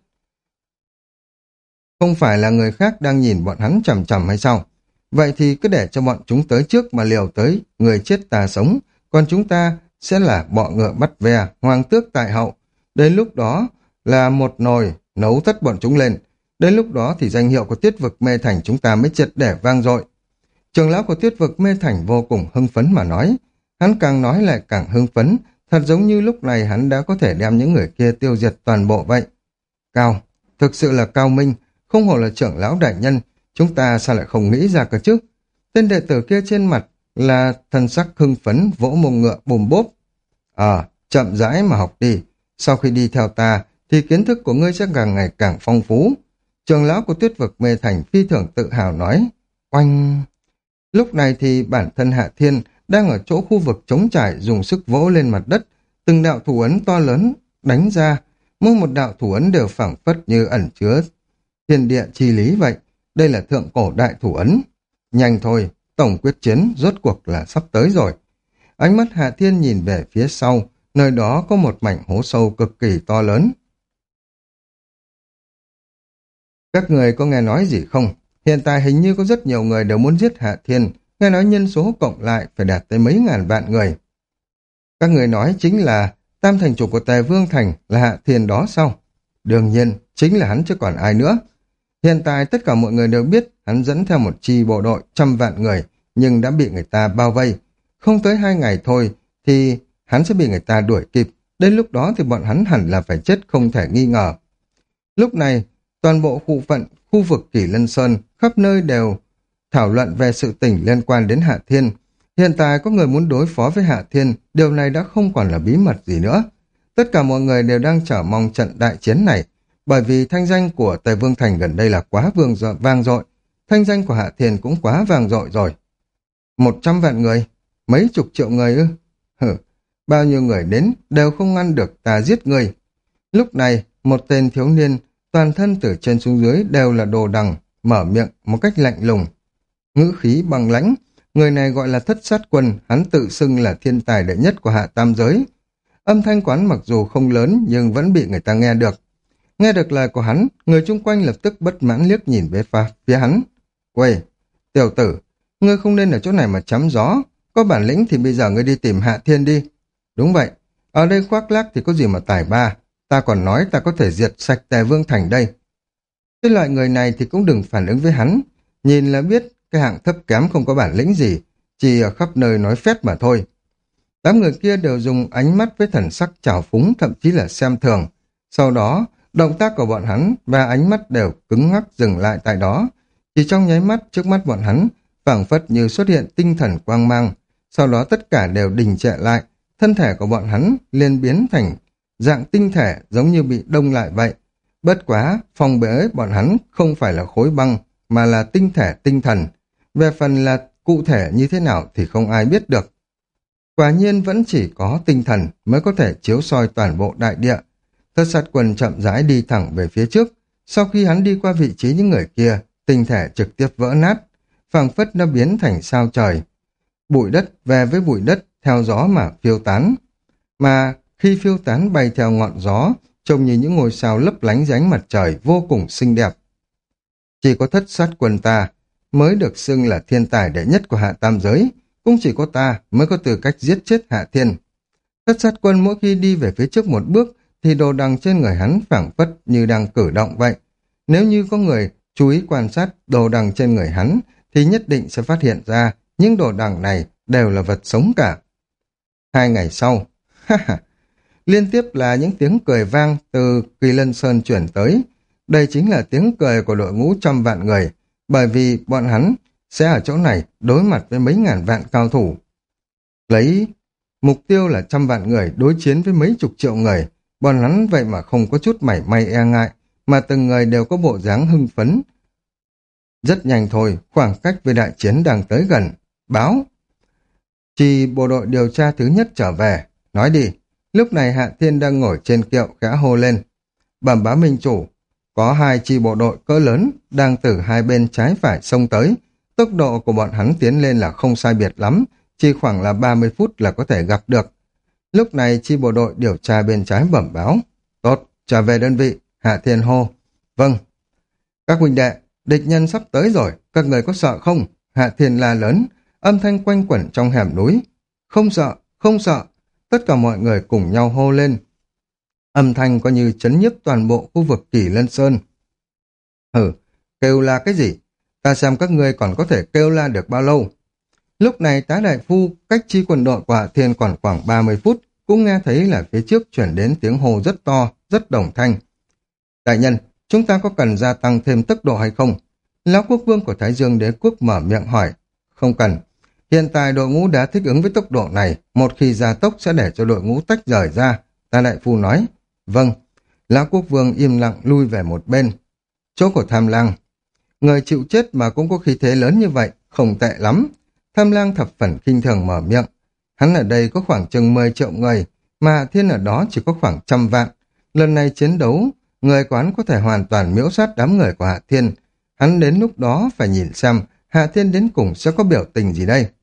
Không phải là người khác đang nhìn bọn hắn chằm chằm hay sao? Vậy thì cứ để cho bọn chúng tới trước mà liều tới, người chết ta sống, còn chúng ta sẽ là bọ ngựa bắt ve, hoàng tước tại hậu. Đến lúc đó là một nồi nấu tất bọn chúng lên. Đến lúc đó thì danh hiệu của Tuyết vực Mê Thành chúng ta mới triệt để vang dội. Trưởng lão của Tuyết vực Mê Thành vô cùng hưng phấn mà nói. Hắn càng nói lại càng hưng phấn, thật giống như lúc này hắn đã có thể đem những người kia tiêu diệt toàn bộ vậy. Cao, thực sự là cao minh, không hổ là trưởng lão đại nhân, chúng ta sao lại không nghĩ ra cơ chứ? Tên đệ tử kia trên mặt là thân sắc hưng phấn, vỗ mông ngựa bùm bốp. Ờ, chậm rãi mà học đi, sau khi đi theo ta thì kiến thức của ngươi sẽ càng ngày càng phong phú. Trưởng lão của Tuyết vực Mê Thành phi thường tự hào nói. Oanh! Lúc này thì bản thân Hạ Thiên đang ở chỗ khu vực trống trải dùng sức vỗ lên mặt đất, từng đạo thủ ấn to lớn đánh ra, mỗi một đạo thủ ấn đều phảng phất như ẩn chứa thiên địa chi lý vậy. Đây là thượng cổ đại thủ ấn. Nhanh thôi, tổng quyết chiến rốt cuộc là sắp tới rồi. Ánh mắt Hạ Thiên nhìn về phía sau, nơi đó có một mảnh hố sâu cực kỳ to lớn. Các người có nghe nói gì không? Hiện tại hình như có rất nhiều người đều muốn giết Hạ Thiên, nghe nói nhân số cộng lại phải đạt tới mấy ngàn vạn người. Các người nói chính là tam thành chủ của Tề Vương Thành là Hạ Thiên đó sao? Đương nhiên, chính là hắn chứ còn ai nữa. Hiện tại tất cả mọi người đều biết hắn dẫn theo một chi bộ đội trăm vạn người, nhưng đã bị người ta bao vây. Không tới hai ngày thôi thì hắn sẽ bị người ta đuổi kịp. Đến lúc đó thì bọn hắn hẳn là phải chết không thể nghi ngờ. Lúc này, toàn bộ khu phận, khu vực Kỷ Lân Sơn, khắp nơi đều thảo luận về sự tình liên quan đến Hạ Thiên. Hiện tại có người muốn đối phó với Hạ Thiên, điều này đã không còn là bí mật gì nữa. Tất cả mọi người đều đang chờ mong trận đại chiến này, bởi vì thanh danh của Tề Vương Thành gần đây là quá vương dọ, vang dội, thanh danh của Hạ Thiên cũng quá vang dội rồi. Một trăm vạn người, mấy chục triệu người ư? Hử, bao nhiêu người đến đều không ngăn được ta giết người. Lúc này, một tên thiếu niên, toàn thân từ trên xuống dưới đều là đồ đằng, mở miệng một cách lạnh lùng. Ngữ khí băng lãnh, người này gọi là Thất Sát Quân, hắn tự xưng là thiên tài đệ nhất của Hạ Tam Giới. Âm thanh quán mặc dù không lớn nhưng vẫn bị người ta nghe được. Nghe được lời của hắn, người chung quanh lập tức bất mãn liếc nhìn về pha, phía hắn. Quầy, tiểu tử, ngươi không nên ở chỗ này mà chắm gió, có bản lĩnh thì bây giờ ngươi đi tìm Hạ Thiên đi. Đúng vậy, ở đây khoác lác thì có gì mà tài ba, ta còn nói ta có thể diệt sạch Tề Vương Thành đây. Cái loại người này thì cũng đừng phản ứng với hắn, nhìn là biết cái hạng thấp kém không có bản lĩnh gì, chỉ ở khắp nơi nói phét mà thôi. Đám người kia đều dùng ánh mắt với thần sắc trào phúng, thậm chí là xem thường. Sau đó, động tác của bọn hắn và ánh mắt đều cứng ngắc dừng lại tại đó. Chỉ trong nháy mắt trước mắt bọn hắn, phảng phất như xuất hiện tinh thần quang mang. Sau đó tất cả đều đình trệ lại, thân thể của bọn hắn liền biến thành dạng tinh thể giống như bị đông lại vậy. Bất quá, phòng bế bọn hắn không phải là khối băng, mà là tinh thể tinh thần. Về phần là cụ thể như thế nào thì không ai biết được. Quả nhiên vẫn chỉ có tinh thần mới có thể chiếu soi toàn bộ đại địa. Thất Sát Quân chậm rãi đi thẳng về phía trước. Sau khi hắn đi qua vị trí những người kia, tinh thể trực tiếp vỡ nát, phảng phất nó biến thành sao trời. Bụi đất về với bụi đất, theo gió mà phiêu tán. Mà khi phiêu tán bay theo ngọn gió, trông như những ngôi sao lấp lánh dưới ánh mặt trời vô cùng xinh đẹp. Chỉ có Thất Sát Quân ta mới được xưng là thiên tài đệ nhất của Hạ Tam Giới, cũng chỉ có ta mới có tư cách giết chết Hạ Thiên. Thất Sát Quân mỗi khi đi về phía trước một bước thì đồ đằng trên người hắn phảng phất như đang cử động vậy. Nếu như có người chú ý quan sát đồ đằng trên người hắn thì nhất định sẽ phát hiện ra những đồ đằng này đều là vật sống cả. Hai ngày sau, liên tiếp là những tiếng cười vang từ Kỳ Lân Sơn chuyển tới. Đây chính là tiếng cười của đội ngũ trăm vạn người, bởi vì bọn hắn sẽ ở chỗ này đối mặt với mấy ngàn vạn cao thủ. Lấy mục tiêu là trăm vạn người đối chiến với mấy chục triệu người, bọn hắn vậy mà không có chút mảy may e ngại, mà từng người đều có bộ dáng hưng phấn. Rất nhanh thôi, khoảng cách với đại chiến đang tới gần. Báo! Chỉ bộ đội điều tra thứ nhất trở về. Nói đi, lúc này Hạ Thiên đang ngồi trên kiệu khẽ hô lên. Bẩm báo minh chủ, có hai chi bộ đội cỡ lớn đang từ hai bên trái phải xông tới. Tốc độ của bọn hắn tiến lên là không sai biệt lắm, chỉ khoảng là ba mươi phút là có thể gặp được. Lúc này chi bộ đội điều tra bên trái bẩm báo. Tốt, trở về đơn vị. Hạ Thiên hô. Vâng. Các huynh đệ, địch nhân sắp tới rồi, các người có sợ không? Hạ Thiên la lớn, âm thanh quanh quẩn trong hẻm núi. Không sợ, không sợ. Tất cả mọi người cùng nhau hô lên. Âm thanh coi như chấn nhiếp toàn bộ khu vực Kỷ Lân Sơn. Hừ, kêu la cái gì? Ta xem các ngươi còn có thể kêu la được bao lâu. Lúc này tá đại phu cách chi quân đội của Hạ Thiên còn khoảng ba mươi phút, cũng nghe thấy là phía trước chuyển đến tiếng hô rất to, rất đồng thanh. Đại nhân, chúng ta có cần gia tăng thêm tốc độ hay không? Lão quốc vương của Thái Dương Đế quốc mở miệng hỏi. Không cần. Hiện tại đội ngũ đã thích ứng với tốc độ này, một khi gia tốc sẽ để cho đội ngũ tách rời ra. Tá đại phu nói. Vâng. Lão quốc vương im lặng lui về một bên. Chỗ của Tham Lang. Người chịu chết mà cũng có khí thế lớn như vậy, không tệ lắm. Tham Lang thập phần khinh thường mở miệng. Hắn ở đây có khoảng chừng mười triệu người, mà Hạ Thiên ở đó chỉ có khoảng trăm vạn. Lần này chiến đấu, người quán có thể hoàn toàn miễu sát đám người của Hạ Thiên. Hắn đến lúc đó phải nhìn xem Hạ Thiên đến cùng sẽ có biểu tình gì đây.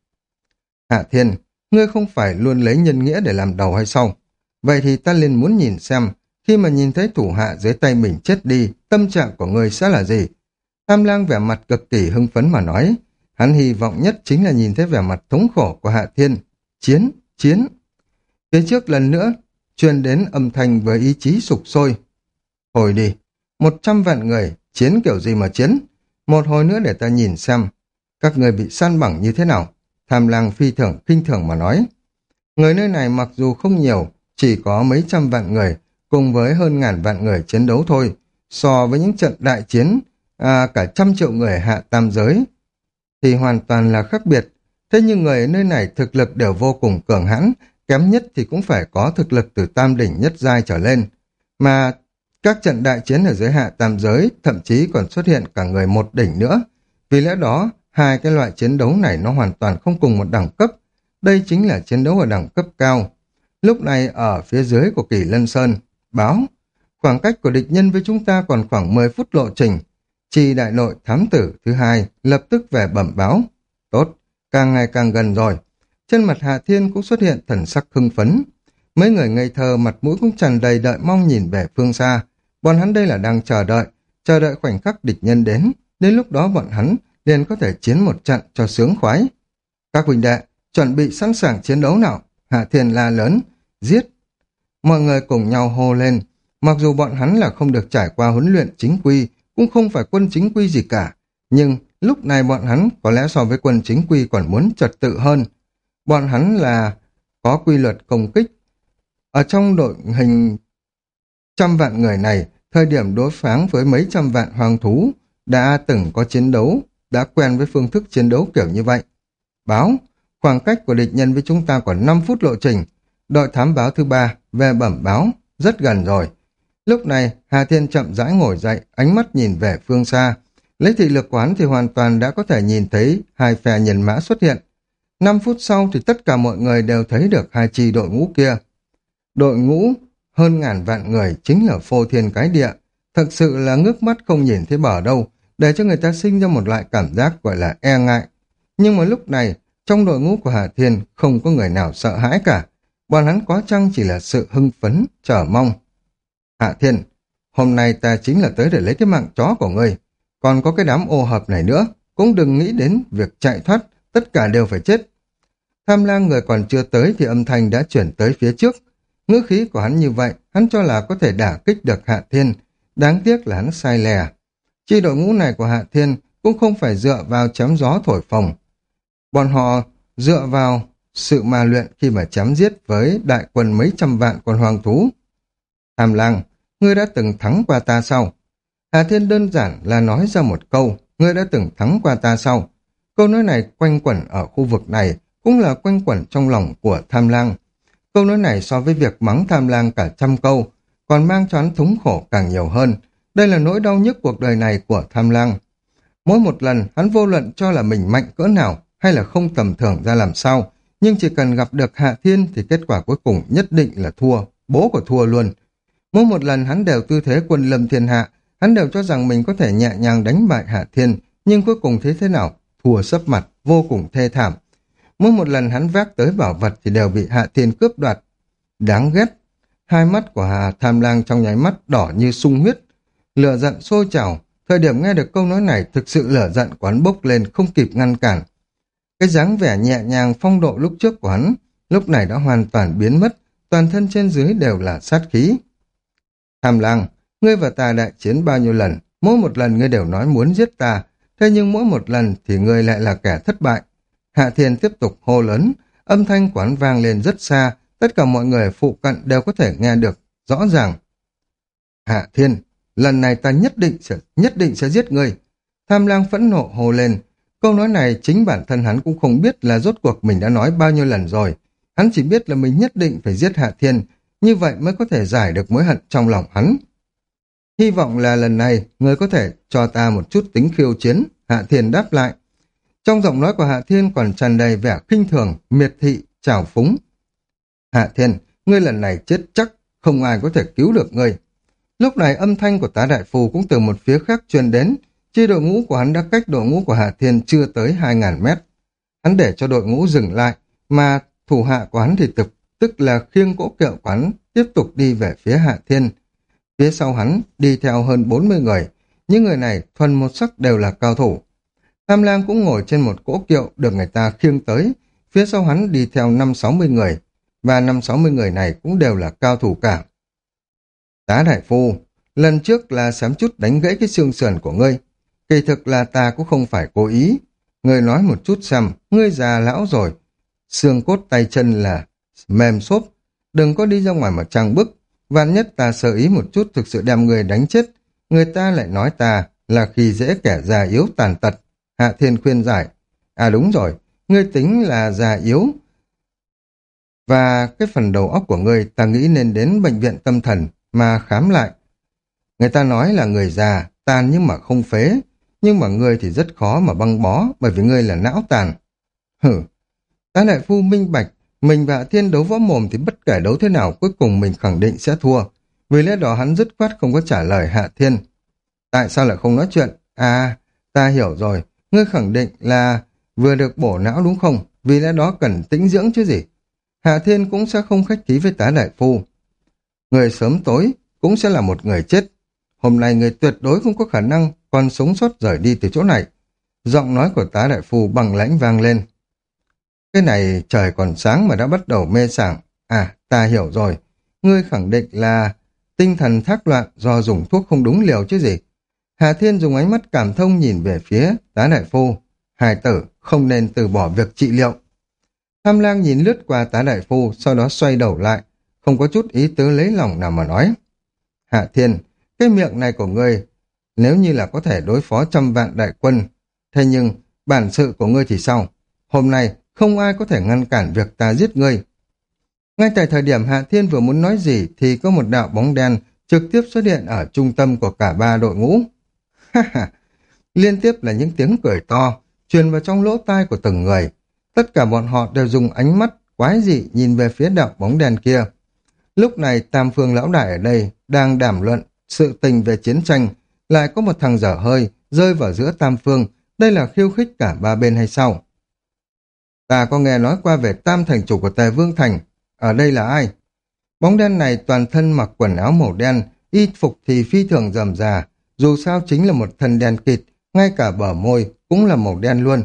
Hạ Thiên, ngươi không phải luôn lấy nhân nghĩa để làm đầu hay sao? Vậy thì ta liền muốn nhìn xem, khi mà nhìn thấy thủ hạ dưới tay mình chết đi, tâm trạng của ngươi sẽ là gì? Tham Lang vẻ mặt cực kỳ hưng phấn mà nói, hắn hy vọng nhất chính là nhìn thấy vẻ mặt thống khổ của Hạ Thiên. Chiến, chiến. Phía trước lần nữa, truyền đến âm thanh với ý chí sục sôi. Hồi đi, một trăm vạn người, chiến kiểu gì mà chiến? Một hồi nữa để ta nhìn xem, các người bị săn bằng như thế nào? Tham Lang phi thường, khinh thường mà nói. Người nơi này mặc dù không nhiều, chỉ có mấy trăm vạn người, cùng với hơn ngàn vạn người chiến đấu thôi. So với những trận đại chiến, à, cả trăm triệu người hạ tam giới, thì hoàn toàn là khác biệt. Thế nhưng người ở nơi này thực lực đều vô cùng cường hãn, kém nhất thì cũng phải có thực lực từ tam đỉnh nhất giai trở lên. Mà các trận đại chiến ở dưới hạ tam giới thậm chí còn xuất hiện cả người một đỉnh nữa. Vì lẽ đó, hai cái loại chiến đấu này nó hoàn toàn không cùng một đẳng cấp. Đây chính là chiến đấu ở đẳng cấp cao. Lúc này ở phía dưới của Kỳ Lân Sơn, báo, khoảng cách của địch nhân với chúng ta còn khoảng mười phút lộ trình. Chi đại nội thám tử thứ hai lập tức về bẩm báo. Tốt, càng ngày càng gần rồi. Trên mặt Hạ Thiên cũng xuất hiện thần sắc hưng phấn. Mấy người ngây thơ mặt mũi cũng tràn đầy đợi mong nhìn về phương xa. Bọn hắn đây là đang chờ đợi, chờ đợi khoảnh khắc địch nhân đến. Đến lúc đó bọn hắn liền có thể chiến một trận cho sướng khoái. Các huynh đệ, chuẩn bị sẵn sàng chiến đấu nào. Hạ Thiên la lớn, giết. Mọi người cùng nhau hô lên. Mặc dù bọn hắn là không được trải qua huấn luyện chính quy, cũng không phải quân chính quy gì cả. Nhưng lúc này bọn hắn có lẽ so với quân chính quy còn muốn trật tự hơn. Bọn hắn là có quy luật công kích. Ở trong đội hình trăm vạn người này, thời điểm đối pháng với mấy trăm vạn hoàng thú, đã từng có chiến đấu, đã quen với phương thức chiến đấu kiểu như vậy. Báo, khoảng cách của địch nhân với chúng ta còn năm phút lộ trình. Đội thám báo thứ ba về bẩm báo, rất gần rồi. Lúc này, Hà Thiên chậm rãi ngồi dậy, ánh mắt nhìn về phương xa. Lấy thị lực quán thì hoàn toàn đã có thể nhìn thấy hai phe nhân mã xuất hiện. Năm phút sau thì tất cả mọi người đều thấy được hai chi đội ngũ kia. Đội ngũ hơn ngàn vạn người chính là phô thiên cái địa. Thật sự là ngước mắt không nhìn thấy bờ đâu, để cho người ta sinh ra một loại cảm giác gọi là e ngại. Nhưng mà lúc này, trong đội ngũ của Hà Thiên không có người nào sợ hãi cả. Bọn hắn có chăng chỉ là sự hưng phấn, chờ mong. Hạ Thiên, hôm nay ta chính là tới để lấy cái mạng chó của ngươi. Còn có cái đám ô hợp này nữa, cũng đừng nghĩ đến việc chạy thoát, tất cả đều phải chết. Tham Lang người còn chưa tới thì âm thanh đã chuyển tới phía trước. Ngữ khí của hắn như vậy, hắn cho là có thể đả kích được Hạ Thiên. Đáng tiếc là hắn sai lẻ. Chi đội ngũ này của Hạ Thiên cũng không phải dựa vào chém gió thổi phồng. Bọn họ dựa vào sự ma luyện khi mà chém giết với đại quân mấy trăm vạn con hoàng thú. Tham Lang, ngươi đã từng thắng qua ta sao? Hà Thiên đơn giản là nói ra một câu, ngươi đã từng thắng qua ta sao? Câu nói này quanh quẩn ở khu vực này, cũng là quanh quẩn trong lòng của Tham Lang. Câu nói này so với việc mắng Tham Lang cả trăm câu, còn mang cho hắn thống khổ càng nhiều hơn. Đây là nỗi đau nhất cuộc đời này của Tham Lang. Mỗi một lần hắn vô luận cho là mình mạnh cỡ nào hay là không tầm thường ra làm sao, nhưng chỉ cần gặp được Hạ Thiên thì kết quả cuối cùng nhất định là thua, bố của thua luôn. Mỗi một lần hắn đều tư thế quân lâm thiên hạ, hắn đều cho rằng mình có thể nhẹ nhàng đánh bại Hạ Thiên, nhưng cuối cùng thế thế nào? Thua sấp mặt, vô cùng thê thảm. Mỗi một lần hắn vác tới bảo vật thì đều bị Hạ Thiên cướp đoạt. Đáng ghét. Hai mắt của Hà Tham Lang trong nháy mắt đỏ như sung huyết. Lửa giận sôi trào. Thời điểm nghe được câu nói này, thực sự lửa giận của hắn bốc lên không kịp ngăn cản. Cái dáng vẻ nhẹ nhàng phong độ lúc trước của hắn, lúc này đã hoàn toàn biến mất, toàn thân trên dưới đều là sát khí. Tham Lang, ngươi và ta đại chiến bao nhiêu lần, Mỗi một lần ngươi đều nói muốn giết ta, thế nhưng mỗi một lần thì ngươi lại là kẻ thất bại. Hạ Thiên tiếp tục hô lớn, âm thanh quán vang lên rất xa, tất cả mọi người phụ cận đều có thể nghe được rõ ràng. Hạ Thiên, lần này ta nhất định sẽ nhất định sẽ giết ngươi. Tham Lang phẫn nộ hô lên. Câu nói này chính bản thân hắn cũng không biết là rốt cuộc mình đã nói bao nhiêu lần rồi. Hắn chỉ biết là mình nhất định phải giết Hạ Thiên, như vậy mới có thể giải được mối hận trong lòng hắn. Hy vọng là lần này ngươi có thể cho ta một chút tính khiêu chiến, Hạ Thiên đáp lại. Trong giọng nói của Hạ Thiên còn tràn đầy vẻ khinh thường, miệt thị, trào phúng. Hạ Thiên, ngươi lần này chết chắc, không ai có thể cứu được ngươi. Lúc này âm thanh của tá đại phu cũng từ một phía khác truyền đến, chi đội ngũ của hắn đã cách đội ngũ của Hạ Thiên chưa tới hai ngàn mét. Hắn để cho đội ngũ dừng lại, mà thủ hạ của hắn thì tức, tức là khiêng cỗ kiệu của hắn tiếp tục đi về phía Hạ Thiên. Phía sau hắn đi theo hơn bốn mươi người, những người này thuần một sắc đều là cao thủ. Tham Lang cũng ngồi trên một cỗ kiệu được người ta khiêng tới, phía sau hắn đi theo năm sáu mươi người, và năm sáu mươi người này cũng đều là cao thủ cả. Tá đại phu, lần trước là xém chút đánh gãy cái xương sườn của ngươi, kỳ thực là ta cũng không phải cố ý. Ngươi nói một chút xem, ngươi già lão rồi, xương cốt tay chân là mềm xốp, đừng có đi ra ngoài mà trang bức, vạn nhất ta sơ ý một chút thực sự đem người đánh chết, người ta lại nói ta là khi dễ kẻ già yếu tàn tật. Hạ Thiên khuyên giải, à đúng rồi, ngươi tính là già yếu, và cái phần đầu óc của ngươi ta nghĩ nên đến bệnh viện tâm thần mà khám lại. Người ta nói là người già, tàn nhưng mà không phế, nhưng mà ngươi thì rất khó mà băng bó, bởi vì ngươi là não tàn. Hử, Tá đại phu minh bạch, mình và Hạ Thiên đấu võ mồm thì bất kể đấu thế nào cuối cùng mình khẳng định sẽ thua. Vì lẽ đó hắn dứt khoát không có trả lời Hạ Thiên. Tại sao lại không nói chuyện? À, ta hiểu rồi, ngươi khẳng định là vừa được bổ não đúng không? Vì lẽ đó cần tĩnh dưỡng chứ gì. Hạ Thiên cũng sẽ không khách khí với Tá đại phu. Người sớm tối cũng sẽ là một người chết. Hôm nay người tuyệt đối không có khả năng còn sống sót rời đi từ chỗ này. Giọng nói của Tá đại phu bằng lãnh vang lên. Cái này trời còn sáng mà đã bắt đầu mê sảng. À, ta hiểu rồi. Ngươi khẳng định là tinh thần thác loạn do dùng thuốc không đúng liều chứ gì. Hà Thiên dùng ánh mắt cảm thông nhìn về phía Tá đại phu. Hài tử không nên từ bỏ việc trị liệu. Tham Lang nhìn lướt qua Tá đại phu, sau đó xoay đầu lại, không có chút ý tứ lấy lòng nào mà nói. Hạ Thiên, cái miệng này của ngươi, nếu như là có thể đối phó trăm vạn đại quân, thế nhưng bản sự của ngươi thì sao? Hôm nay không ai có thể ngăn cản việc ta giết ngươi. Ngay tại thời điểm Hạ Thiên vừa muốn nói gì thì có một đạo bóng đen trực tiếp xuất hiện ở trung tâm của cả ba đội ngũ. Ha ha! Liên tiếp là những tiếng cười to, truyền vào trong lỗ tai của từng người. Tất cả bọn họ đều dùng ánh mắt quái dị nhìn về phía đạo bóng đen kia. Lúc này Tam Phương lão đại ở đây đang đàm luận sự tình về chiến tranh, lại có một thằng dở hơi rơi vào giữa Tam Phương, đây là khiêu khích cả ba bên hay sao? Ta có nghe nói qua về Tam thành chủ của Tề Vương Thành, ở đây là ai? Bóng đen này toàn thân mặc quần áo màu đen, y phục thì phi thường rườm rà, dù sao chính là một thân đen kịt, ngay cả bờ môi cũng là màu đen luôn.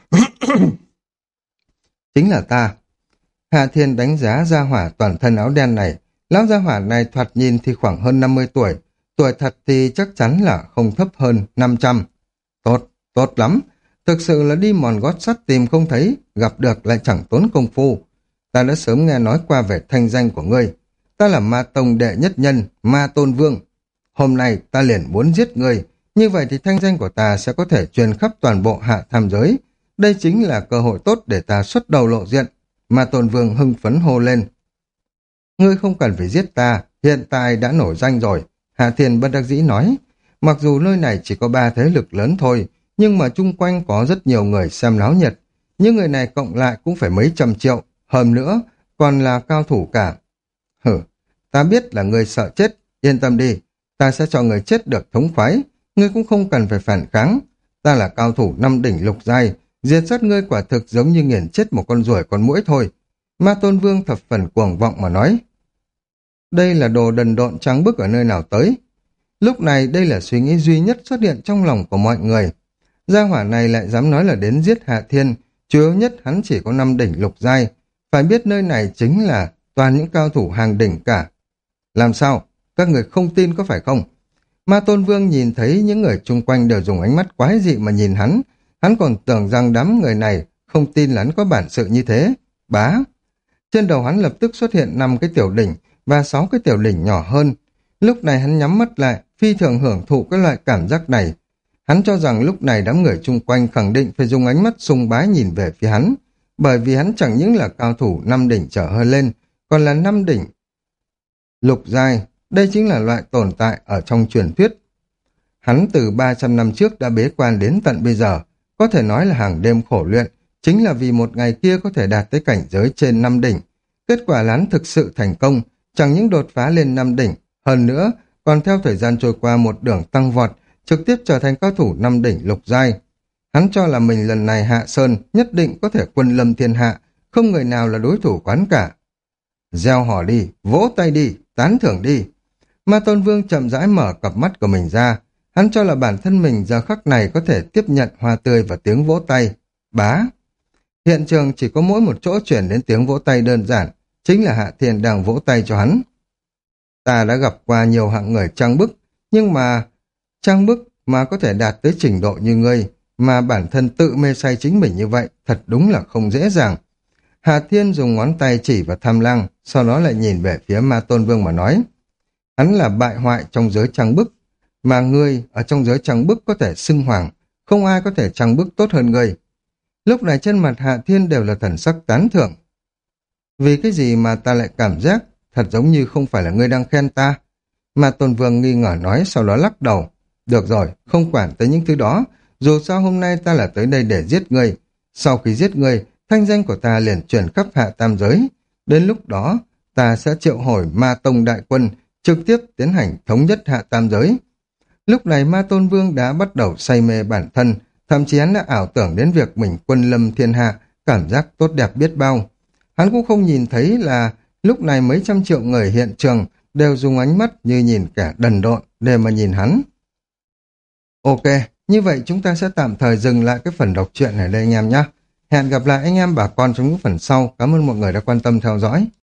Chính là ta. Hạ Thiên đánh giá gia hỏa toàn thân áo đen này, lão gia hỏa này thoạt nhìn thì khoảng hơn năm mươi tuổi, tuổi thật thì chắc chắn là không thấp hơn năm trăm. Tốt, tốt lắm. Thực sự là đi mòn gót sắt tìm không thấy, gặp được lại chẳng tốn công phu. Ta đã sớm nghe nói qua về thanh danh của ngươi. Ta là Ma Tông đệ nhất nhân, Ma Tôn Vương. Hôm nay ta liền muốn giết ngươi, như vậy thì thanh danh của ta sẽ có thể truyền khắp toàn bộ hạ tham giới. Đây chính là cơ hội tốt để ta xuất đầu lộ diện. Ma Tôn Vương hưng phấn hô lên. Ngươi không cần phải giết ta, hiện tại đã nổi danh rồi. Hạ Thiên bất đắc dĩ nói. Mặc dù nơi này chỉ có ba thế lực lớn thôi, nhưng mà chung quanh có rất nhiều người xem náo nhiệt. Những người này cộng lại cũng phải mấy trăm triệu, hơn nữa còn là cao thủ cả. Hử, ta biết là ngươi sợ chết, yên tâm đi, ta sẽ cho ngươi chết được thống khoái, ngươi cũng không cần phải phản kháng. Ta là cao thủ năm đỉnh lục giai, diệt sát ngươi quả thực giống như nghiền chết một con ruồi con muỗi thôi. Ma Tôn Vương thập phần cuồng vọng mà nói. Đây là đồ đần độn trắng bức ở nơi nào tới. Lúc này đây là suy nghĩ duy nhất xuất hiện trong lòng của mọi người. Gia hỏa này lại dám nói là đến giết Hạ Thiên, chủ yếu nhất hắn chỉ có năm đỉnh lục giai, phải biết nơi này chính là toàn những cao thủ hàng đỉnh cả. Làm sao? Các người không tin có phải không? Ma Tôn Vương nhìn thấy những người chung quanh đều dùng ánh mắt quái dị mà nhìn hắn. Hắn còn tưởng rằng đám người này không tin là hắn có bản sự như thế. Bá! Trên đầu hắn lập tức xuất hiện năm cái tiểu đỉnh và sáu cái tiểu đỉnh nhỏ hơn. Lúc này hắn nhắm mắt lại, phi thường hưởng thụ cái loại cảm giác này. Hắn cho rằng lúc này đám người chung quanh khẳng định phải dùng ánh mắt sùng bái nhìn về phía hắn, bởi vì hắn chẳng những là cao thủ năm đỉnh trở hơi lên, còn là năm đỉnh lục giai. Đây chính là loại tồn tại ở trong truyền thuyết. Hắn từ ba trăm năm trước đã bế quan đến tận bây giờ, có thể nói là hàng đêm khổ luyện, chính là vì một ngày kia có thể đạt tới cảnh giới trên năm đỉnh. Kết quả là hắn thực sự thành công, chẳng những đột phá lên năm đỉnh, hơn nữa còn theo thời gian trôi qua một đường tăng vọt, trực tiếp trở thành cao thủ năm đỉnh lục giai. Hắn cho là mình lần này hạ sơn nhất định có thể quân lâm thiên hạ, không người nào là đối thủ quán cả. Gieo hò đi, vỗ tay đi, tán thưởng đi. Ma Tôn Vương chậm rãi mở cặp mắt của mình ra, hắn cho là bản thân mình giờ khắc này có thể tiếp nhận hoa tươi và tiếng vỗ tay. Bá! Hiện trường chỉ có mỗi một chỗ chuyển đến tiếng vỗ tay đơn giản, chính là Hạ Thiên đang vỗ tay cho hắn. Ta đã gặp qua nhiều hạng người trang bức, nhưng mà trang bức mà có thể đạt tới trình độ như ngươi, mà bản thân tự mê say chính mình như vậy, thật đúng là không dễ dàng. Hạ Thiên dùng ngón tay chỉ vào Tham Lang, sau đó lại nhìn về phía Ma Tôn Vương mà nói. Hắn là bại hoại trong giới trang bức, mà ngươi ở trong giới trang bức có thể xưng hoàng, không ai có thể trang bức tốt hơn ngươi. Lúc này trên mặt Hạ Thiên đều là thần sắc tán thưởng. Vì cái gì mà ta lại cảm giác thật giống như không phải là ngươi đang khen ta? Ma Tôn Vương nghi ngờ nói, sau đó lắc đầu. Được rồi, không quản tới những thứ đó, dù sao hôm nay ta là tới đây để giết ngươi. Sau khi giết ngươi, thanh danh của ta liền truyền khắp hạ tam giới. Đến lúc đó, ta sẽ triệu hồi Ma Tông đại quân, trực tiếp tiến hành thống nhất hạ tam giới. Lúc này Ma Tôn Vương đã bắt đầu say mê bản thân, thậm chí hắn đã ảo tưởng đến việc mình quân lâm thiên hạ, cảm giác tốt đẹp biết bao. Hắn cũng không nhìn thấy là lúc này mấy trăm triệu người hiện trường đều dùng ánh mắt như nhìn kẻ đần độn để mà nhìn hắn. Ok, như vậy chúng ta sẽ tạm thời dừng lại cái phần đọc truyện này đây anh em nhé. Hẹn gặp lại anh em bà con trong những phần sau. Cảm ơn mọi người đã quan tâm theo dõi.